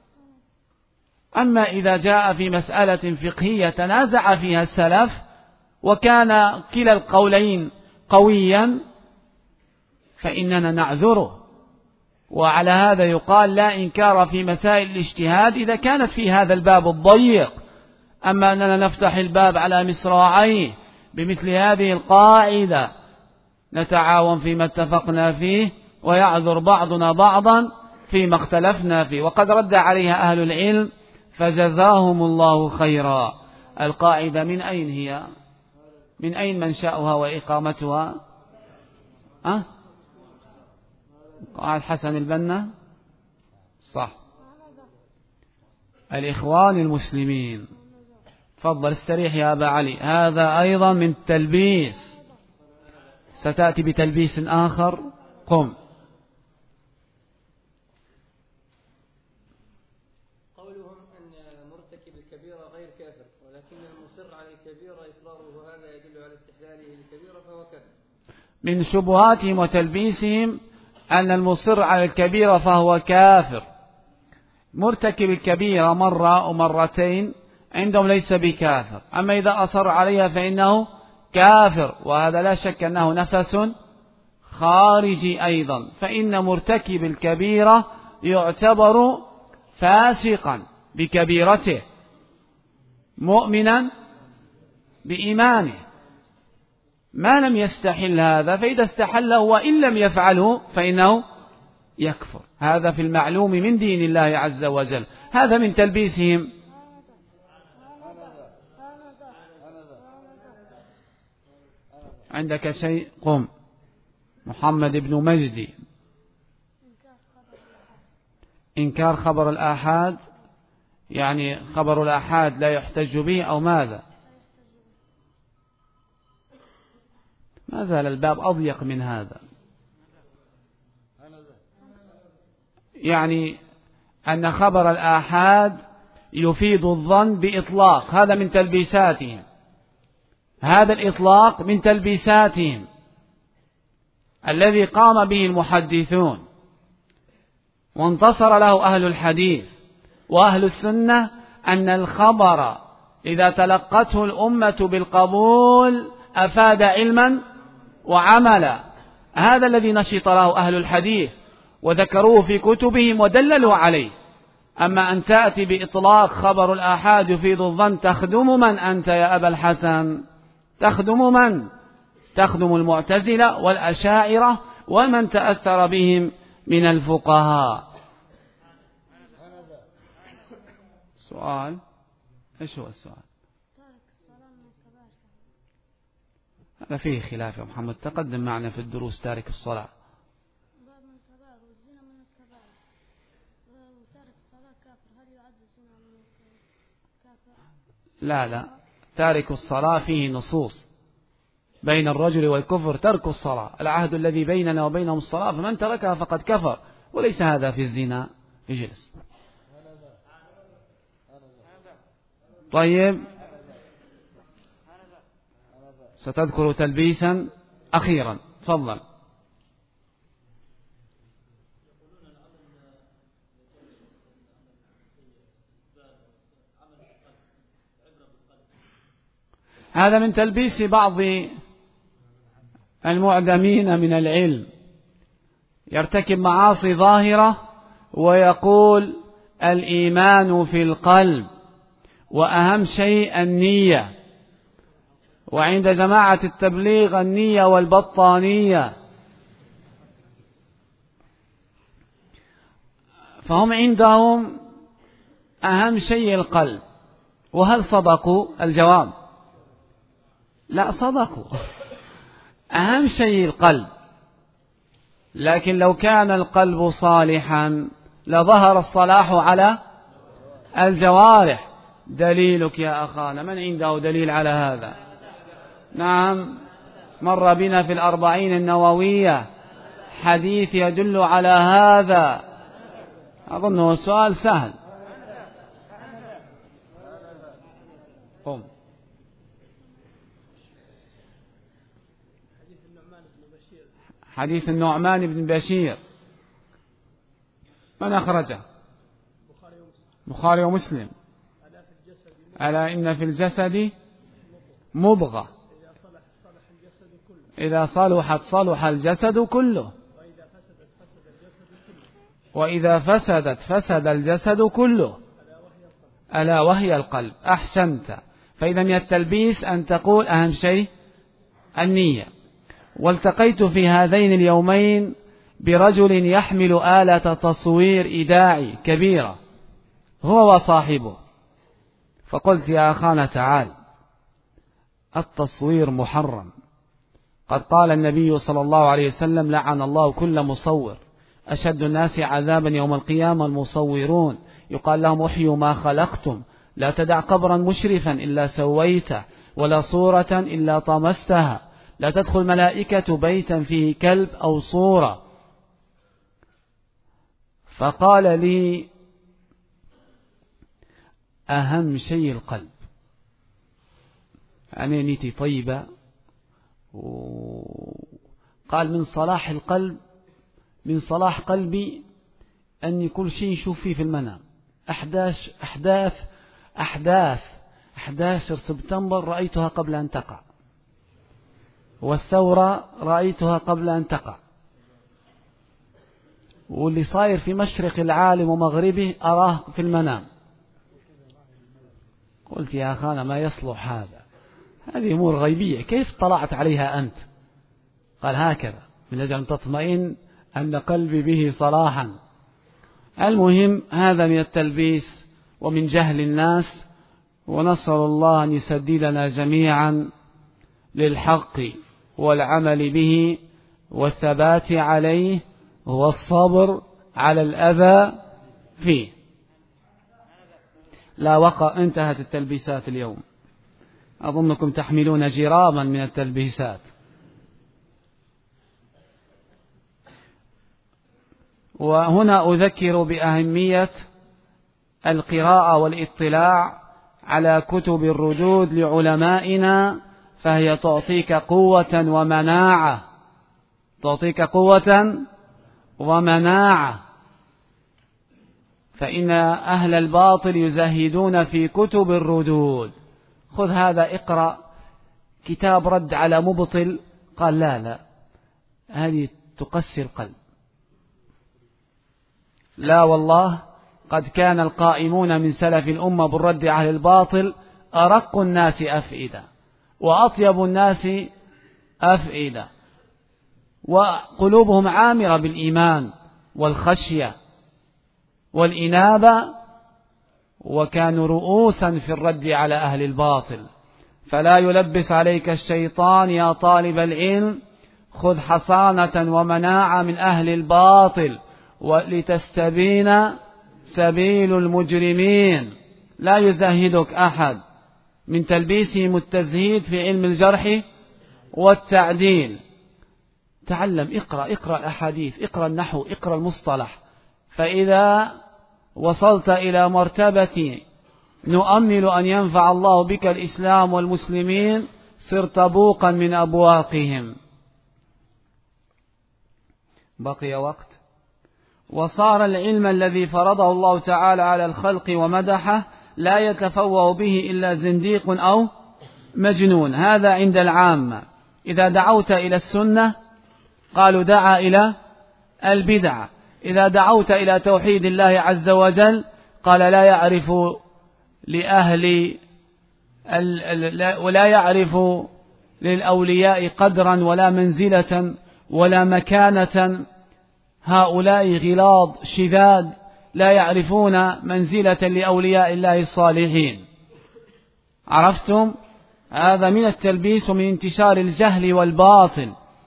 أما إذا جاء في مسألة فقهية تنازع فيها السلف وكان كلا القولين قويا فإننا نعذره. وعلى هذا يقال لا إنكار في مسائل الاجتهاد إذا كانت في هذا الباب الضيق. أما أننا نفتح الباب على مصراعيه بمثل هذه القاعدة، نتعاون فيما اتفقنا فيه ويعذر بعضنا بعضا فيما اختلفنا فيه. وقد رد عليها أهل العلم فجزاهم الله خيرا. القاعدة من أين هي؟ من أين منشأها وإقامتها؟ قاعد حسن البنا، صح، الإخوان المسلمين. تفضل استريح يا أبا علي. هذا أيضا من التلبيس، ستأتي بتلبيس آخر. قم. قولهم أن مرتكب الكبيرة غير كافر، ولكن المصر على الكبيرة إصراره هذا يدل على استحلاله للكبيرة فهو كافر. من شبهاتهم وتلبيسهم أن المصر على الكبيرة فهو كافر. مرتكب الكبيرة مرة أو مرتين عندهم ليس بكافر، أما إذا أصر عليها فإنه كافر، وهذا لا شك أنه نفس خارجي أيضا. فإن مرتكب الكبيرة يعتبر فاسقا بكبيرته مؤمنا بإيمانه ما لم يستحل هذا، فإذا استحله وإن لم يفعله فإنه يكفر. هذا في المعلوم من دين الله عز وجل. هذا من تلبيسهم. عندك شيء؟ قم. محمد بن مجدي. إنكار خبر الآحاد، يعني خبر الآحاد لا يحتج به أو ماذا؟ ما زال الباب أضيق من هذا. يعني أن خبر الآحاد يفيد الظن بإطلاق، هذا من تلبيساتهم. هذا الإطلاق من تلبيساتهم الذي قام به المحدثون وانتصر له أهل الحديث وأهل السنة، أن الخبر إذا تلقته الأمة بالقبول أفاد علما وعملا. هذا الذي نشط له أهل الحديث وذكروه في كتبهم ودللوا عليه. أما أن تأتي بإطلاق خبر الآحاد يفيد الظن، تخدم من أنت يا أبا الحسن؟ تخدم من؟ تخدم المعتزلة والأشاعرة ومن تأثر بهم من الفقهاء. سؤال، إيش هو السؤال؟ هذا فيه خلاف يا محمد، تقدم معنا في الدروس تارك الصلاة. لا، تارك الصلاة فيه نصوص. بين الرجل والكفر ترك الصلاة، العهد الذي بيننا وبينهم الصلاة، فمن تركها فقد كفر، وليس هذا في الزنا. اجلس. طيب، ستذكر تلبيسا أخيرا، تفضل. هذا من تلبيس بعض المعدمين من العلم، يرتكب معاصي ظاهرة ويقول الإيمان في القلب وأهم شيء النية، وعند جماعة التبليغ النية والبطانية، فهم عندهم أهم شيء القلب. وهل صدقوا؟ الجواب لا، صدقوا، أهم شيء القلب. لكن لو كان القلب صالحا لظهر الصلاح على الجوارح. دليلك يا أخانا، من عنده دليل على هذا؟ نعم، مر بنا في الأربعين النووية حديث يدل على هذا. أظنه سؤال سهل. قم. حديث النعمان بن بشير من أخرجه؟ البخاري ومسلم. ألا إن في الجسد مضغة إذا صلحت صلح الجسد كله وإذا فسدت فسد الجسد كله ألا وهي القلب. أحسنت. فإذا من التلبيس أن تقول أهم شيء النية. والتقيت في هذين اليومين برجل يحمل آلة تصوير إيداعي كبيرة هو وصاحبه، فقلت يا أخانا تعال، التصوير محرم، قد قال النبي صلى الله عليه وسلم لعن الله كل مصور، أشد الناس عذابا يوم القيامة المصورون، يقال لهم احيوا ما خلقتم، لا تدع قبرا مشرفا إلا سويته ولا صورة إلا طمستها، لا تدخل ملائكة بيتا فيه كلب أو صورة. فقال لي أهم شيء القلب. أنا نيتي طيبة، وقال من صلاح القلب، من صلاح قلبي أني كل شيء نشوف فيه في المنام. 11 سبتمبر رأيتها قبل أن تقع، والثورة رأيتها قبل أن تقع، واللي صاير في مشرق العالم ومغربه أراه في المنام. قلت يا أخانا ما يصلح هذا، هذه أمور غيبية، كيف طلعت عليها أنت؟ قال هكذا من أجل أن تطمئن أن قلبي به صلاحا. المهم هذا من التلبيس ومن جهل الناس، ونسأل الله أن يسددنا جميعا للحق والعمل به والثبات عليه والصبر على الأذى فيه. لا وقع، انتهت التلبيسات اليوم، أظنكم تحملون جراما من التلبيسات. وهنا أذكر بأهمية القراءة والاطلاع على كتب الردود لعلمائنا، فهي تعطيك قوة ومناعة، تعطيك قوة ومناعة. فإن أهل الباطل يزهدون في كتب الردود. خذ هذا اقرأ كتاب رد على مبطل، قال لا هذه تقسي القلب. لا والله، قد كان القائمون من سلف الأمة بالرد على الباطل أرق الناس أفئدة وأطيب الناس أفئدة، وقلوبهم عامرة بالإيمان والخشية والإنابة، وكانوا رؤوسا في الرد على أهل الباطل. فلا يلبس عليك الشيطان يا طالب العلم، خذ حصانة ومناعة من أهل الباطل ولتستبين سبيل المجرمين. لا يزهدك أحد من تلبيسهم التزهيد في علم الجرح والتعديل. تعلم، اقرأ الأحاديث، اقرأ النحو، اقرأ المصطلح، فإذا وصلت إلى مرتبة نؤمل أن ينفع الله بك الإسلام والمسلمين صرت بوقا من أبواقهم. بقي وقت. وصار العلم الذي فرضه الله تعالى على الخلق ومدحه لا يتفوه به إلا زنديق مجنون. هذا عند العامة. إذا دعوت إلى السنة قالوا دعا إلى البدعة. إذا دعوت إلى توحيد الله عز وجل قال لا يعرف لأهل ولا يعرف للأولياء قدرا ولا منزلة ولا مكانة. هؤلاء غلاظ شذاذ لا يعرفون منزلة لأولياء الله الصالحين. عرفتم؟ هذا من التلبيس ومن انتشار الجهل والباطل.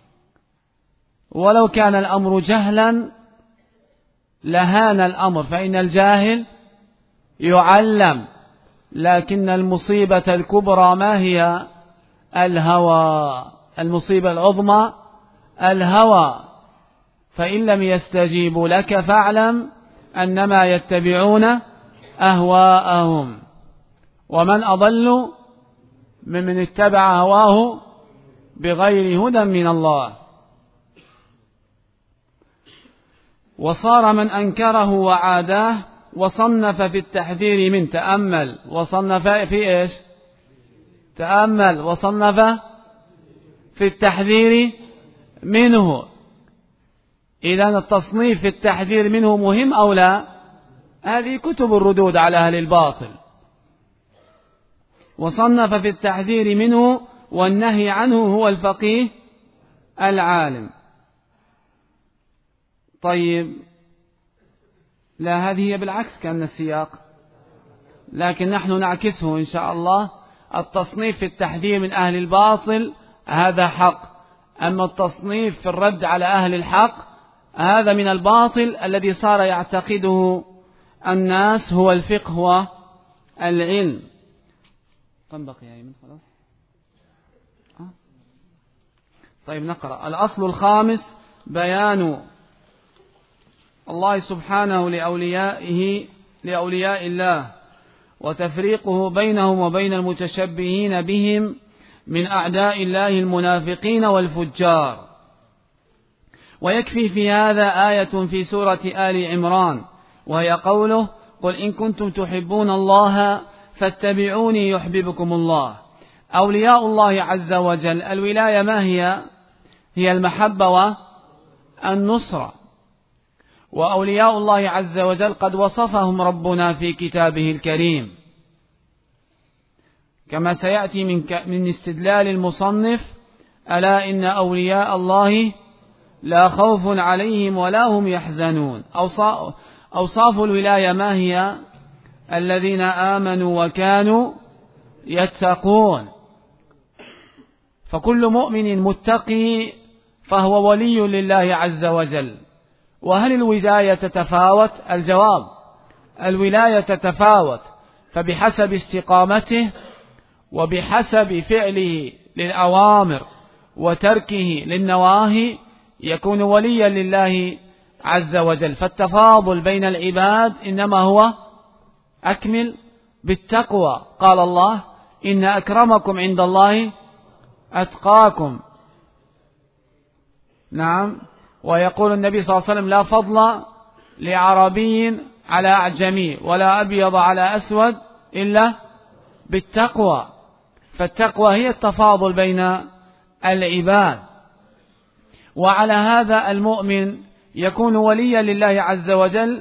ولو كان الأمر جهلا لهان الأمر، فإن الجاهل يعلم. لكن المصيبة الكبرى ما هي؟ الهوى. المصيبة العظمى الهوى. فإن لم يستجيبوا لك فاعلم أنما يتبعون أهواءهم. ومن أضل ممن اتبع هواه بغير هدى من الله. وصار من أنكره وعاداه وصنف في التحذير من. تأمل. وصنف في إيش؟ تأمل. وصنف في التحذير منه. إذن التصنيف في التحذير منه مهم أو لا؟ هذه كتب الردود على أهل الباطل. وصنف في التحذير منه والنهي عنه هو الفقيه العالم. طيب، لا هذه هي بالعكس كان السياق، لكن نحن نعكسه إن شاء الله. التصنيف في التحذير من أهل الباطل هذا حق، أما التصنيف في الرد على أهل الحق هذا من الباطل الذي صار يعتقده الناس هو الفقه والعلم. كم بقي يا أيمن؟ خلاص. طيب نقرأ. الأصل الخامس بيان الله سبحانه لأولياء الله وتفريقه بينهم وبين المتشبهين بهم من أعداء الله المنافقين والفجار. ويكفي في هذا آية في سورة آل عمران وهي قوله قل إن كنتم تحبون الله فاتبعوني يحببكم الله. أولياء الله عز وجل الولاية ما هي؟ هي المحبة والنصرة. وأولياء الله عز وجل قد وصفهم ربنا في كتابه الكريم كما سيأتي من استدلال المصنف ألا إن أولياء الله لا خوف عليهم ولا هم يحزنون. أوصاف الولاية ما هي؟ الذين آمنوا وكانوا يتقون. فكل مؤمن متقي فهو ولي لله عز وجل. وهل الولاية تتفاوت؟ الجواب الولاية تتفاوت، فبحسب استقامته وبحسب فعله للأوامر وتركه للنواهي يكون وليا لله عز وجل. فالتفاضل بين العباد إنما هو أكمل بالتقوى. قال الله إن أكرمكم عند الله أتقاكم. نعم. ويقول النبي صلى الله عليه وسلم لا فضل لعربي على أعجمي ولا أبيض على أسود إلا بالتقوى. فالتقوى هي التفاضل بين العباد. وعلى هذا المؤمن يكون وليا لله عز وجل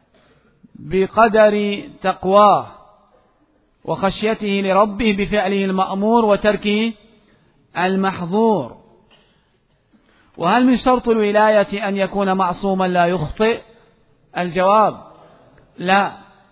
بقدر تقواه وخشيته لربه بفعله المأمور وتركه المحظور. وهل من شرط الولاية أن يكون معصوما لا يخطئ؟ الجواب لا.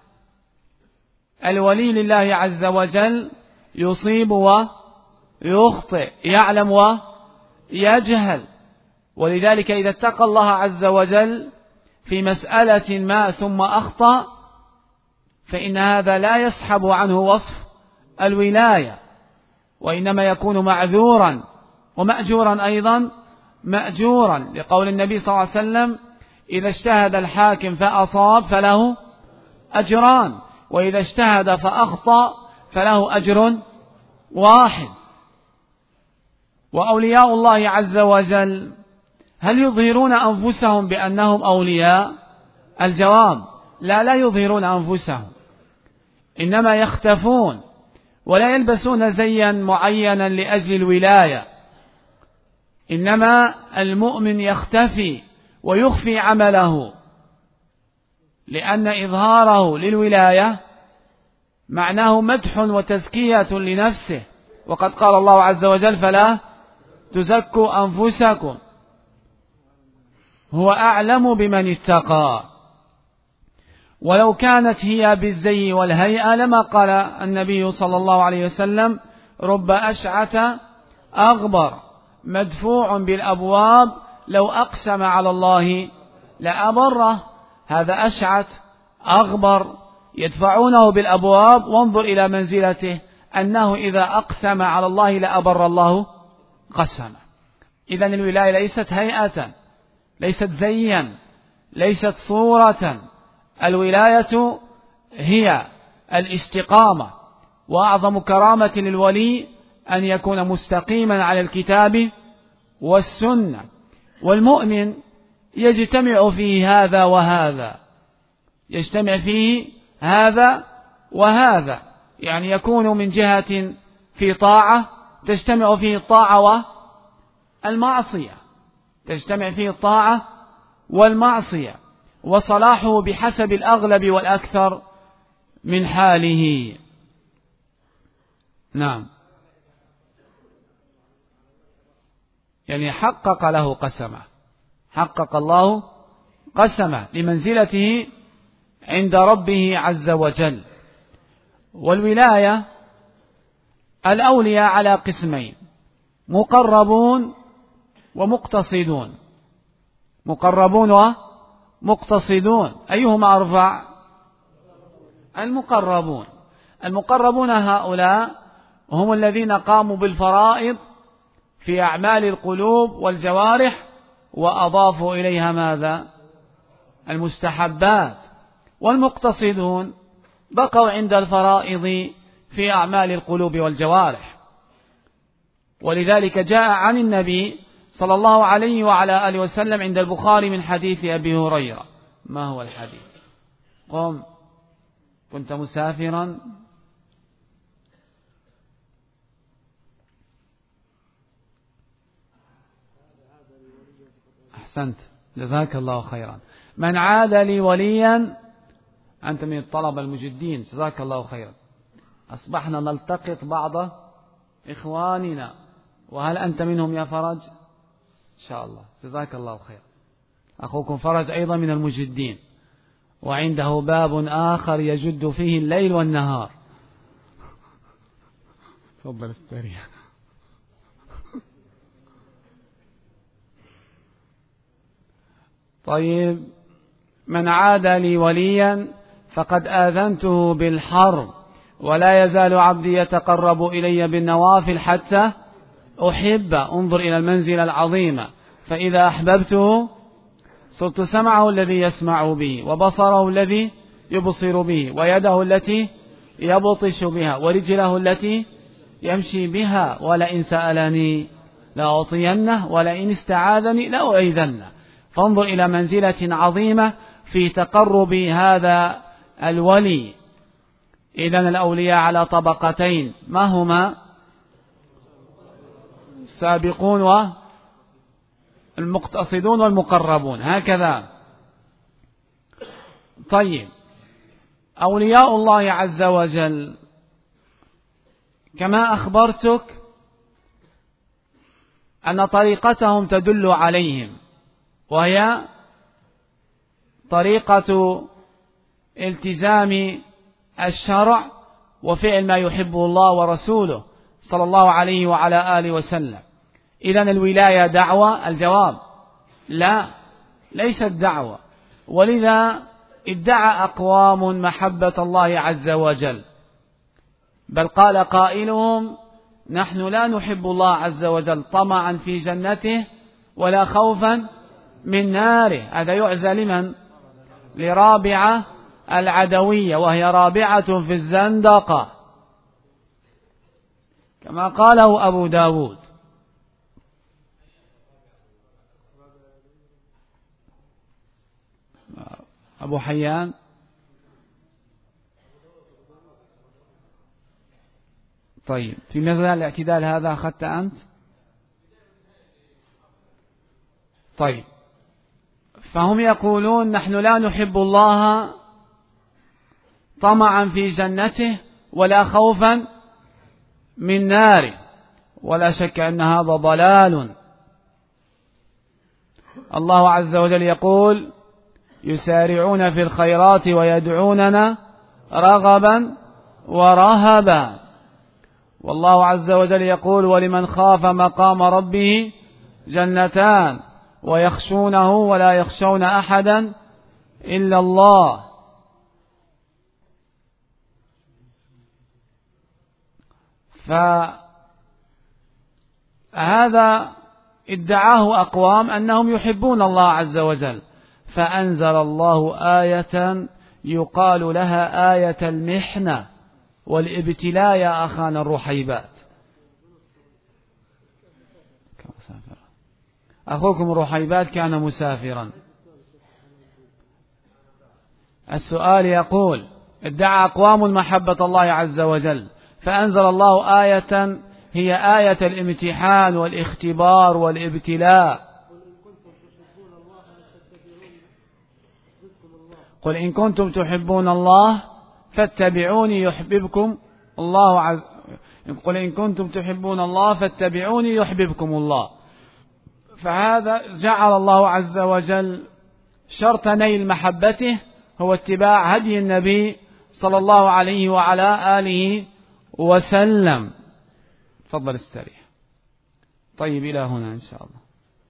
الولي لله عز وجل يصيب ويخطئ، يعلم ويجهل. ولذلك إذا اتقى الله عز وجل في مسألة ما ثم أخطأ فإن هذا لا يسحب عنه وصف الولاية، وإنما يكون معذورا ومأجورا أيضا مأجورا، لقول النبي صلى الله عليه وسلم إذا اجتهد الحاكم فأصاب فله أجران، وإذا اجتهد فأخطأ فله أجر واحد. وأولياء الله عز وجل هل يظهرون أنفسهم بأنهم أولياء؟ الجواب لا يظهرون أنفسهم، إنما يختفون ولا يلبسون زيا معينا لأجل الولاية، إنما المؤمن يختفي ويخفي عمله، لأن إظهاره للولاية معناه مدح وتزكية لنفسه، وقد قال الله عز وجل: فلا تزكوا أنفسكم هو أعلم بمن اتقى. ولو كانت هي بالزي والهيئة لما قال النبي صلى الله عليه وسلم: رب أشعث أغبر مدفوع بالأبواب لو أقسم على الله لأبره. هذا أشعث أغبر يدفعونه بالأبواب، وانظر إلى منزلته أنه إذا أقسم على الله لأبر الله قسمه. إذن الولاية ليست هيئة، ليست زيا، ليست صورة. الولاية هي الاستقامة، وأعظم كرامة للولي أن يكون مستقيما على الكتاب والسنة. والمؤمن يجتمع فيه هذا وهذا، يجتمع فيه هذا وهذا، يعني يكون من جهة في طاعة تجتمع فيه الطاعة والمعصية، تجتمع فيه الطاعة والمعصية، وصلاحه بحسب الأغلب والأكثر من حاله. نعم، يعني حقق له قسمه، حقق الله قسمه لمنزلته عند ربه عز وجل. والولاية الأولياء على قسمين: مقربون ومقتصدون. مقربون ومقتصدون، أيهما أرفع؟ المقربون. المقربون هؤلاء هم الذين قاموا بالفرائض في أعمال القلوب والجوارح، وأضافوا إليها ماذا؟ المستحبات. والمقتصدون بقوا عند الفرائض في أعمال القلوب والجوارح. ولذلك جاء عن النبي صلى الله عليه وعلى آله وسلم عند البخاري من حديث أبي هريرة. ما هو الحديث؟ قم، كنت مسافرا أحسنت، جزاك الله خيرا. من عاد لي وليا، أنت من الطلبة المجدين، جزاك الله خيرا. أصبحنا نلتقط بعض إخواننا، وهل أنت منهم يا فرج؟ إن شاء الله، جزاك الله خيرا. أخوكم فرج أيضا من المجدين، وعنده باب آخر يجد فيه الليل والنهار. تفضل استريح. طيب، من عاد لي وليا فقد آذنته بالحرب، ولا يزال عبدي يتقرب إلي بالنوافل حتى أحب. انظر إلى المنزلة العظيمة. فإذا أحببته صرت سمعه الذي يسمع به، وبصره الذي يبصر به، ويده التي يبطش بها، ورجله التي يمشي بها. ولئن سألني لأعطينه، ولئن استعاذني لأعيذنه. فانظر إلى منزلة عظيمة في تقرب هذا الولي. إذن الأولياء على طبقتين، ما هما؟ السابقون والمقتصدون والمقربون، هكذا. طيب، أولياء الله عز وجل كما أخبرتك أن طريقتهم تدل عليهم، وهي طريقة التزام الشرع وفعل ما يحبه الله ورسوله صلى الله عليه وعلى آله وسلم. إذن الولاية دعوة؟ الجواب لا، ليست دعوة. ولذا ادعى أقوام محبة الله عز وجل، بل قال قائلهم: نحن لا نحب الله عز وجل طمعا في جنته ولا خوفا من ناره. هذا يعزى لمن؟ لرابعة العدوية، وهي رابعة في الزندقة كما قاله أبو داود. أبو حيان طيب في مثل الاعتدال هذا أخذت أنت؟ طيب فهم يقولون نحن لا نحب الله طمعا في جنته ولا خوفا من ناره، ولا شك أن هذا ضلال. الله عز وجل يقول يسارعون في الخيرات ويدعوننا رغبا ورهبا، والله عز وجل يقول ولمن خاف مقام ربه جنتان ويخشونه ولا يخشون أحدا إلا الله. فهذا ادعاه أقوام أنهم يحبون الله عز وجل، فأنزل الله آية يقال لها آية المحنة والابتلاء يا أخانا الرحيبات. أخوكم الرحيبات كان مسافرا. السؤال يقول ادعى أقوام محبة الله عز وجل، فأنزل الله آية هي آية الامتحان والاختبار والابتلاء. قل إن كنتم تحبون الله فاتبعوني يحببكم الله قل إن كنتم تحبون الله فاتبعوني يحببكم الله. فهذا جعل الله عز وجل شرط نيل محبته هو اتباع هدي النبي صلى الله عليه وعلى آله وسلم. تفضل استريح. طيب إلى هنا إن شاء الله.